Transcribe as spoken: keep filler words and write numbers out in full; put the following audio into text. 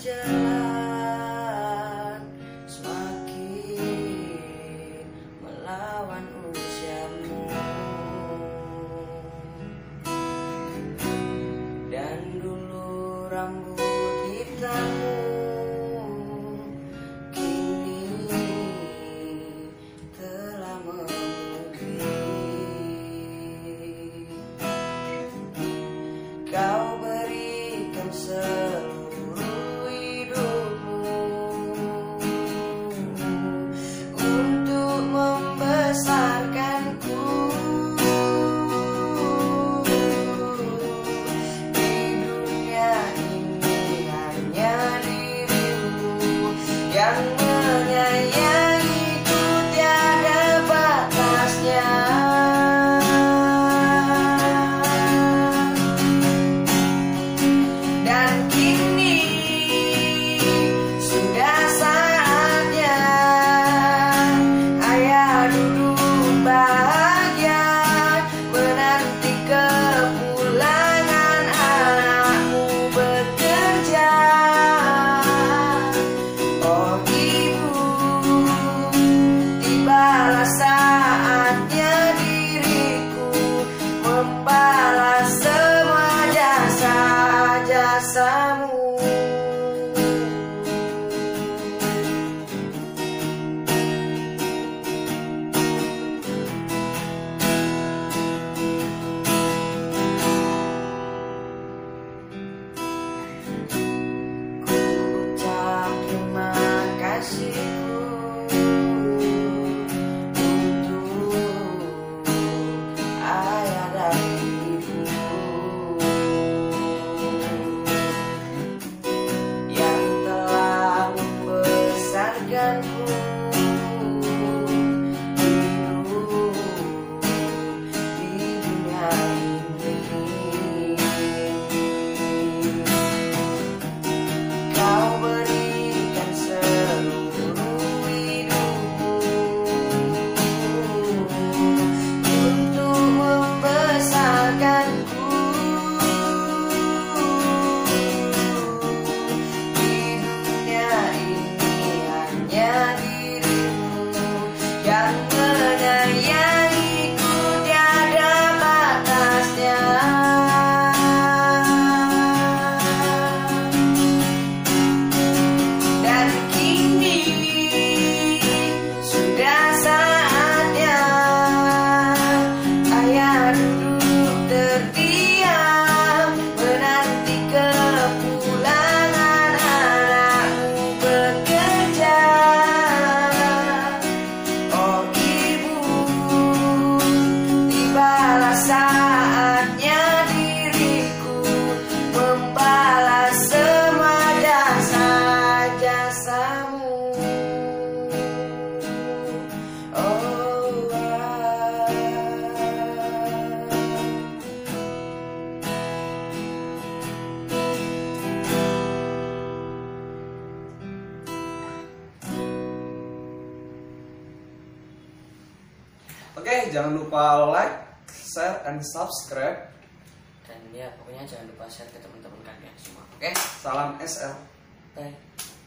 berjalan semakin melawan usiamu, dan dulu rambut hitammu kini telah memutih. Kau berikan seluruh hidupmu untuk membesarkanku. Di dunia ini hanya dirimu yang menyayangiku tiada batasnya. Dan kini sudah saatnya ayah duduk bahagia menanti kepulangan anakmu bekerja. Oh ibu, tibalah saatnya diriku membalas semua jasa-jasamu. Ku ucap terima kasihku untuk ayah dan ibu yang telah membesarkanku hidup di dunia ini. Kau berikan seluruh hidupmu untuk membesarkanku. Di dunia ini hanya dirimu yang menyayangiku tiada batasnya. Dan kini sudah saatnya ayah duduk terdiam menanti kepulangan anakmu bekerja. Oh ibu, tibalah saatnya diriku membalas semua jasa-jasamu. Oh, ah. Oke, jangan lupa like, share, and subscribe. Dan ya pokoknya jangan lupa share ke teman-teman kalian semua. Oke, Salam S L. bye.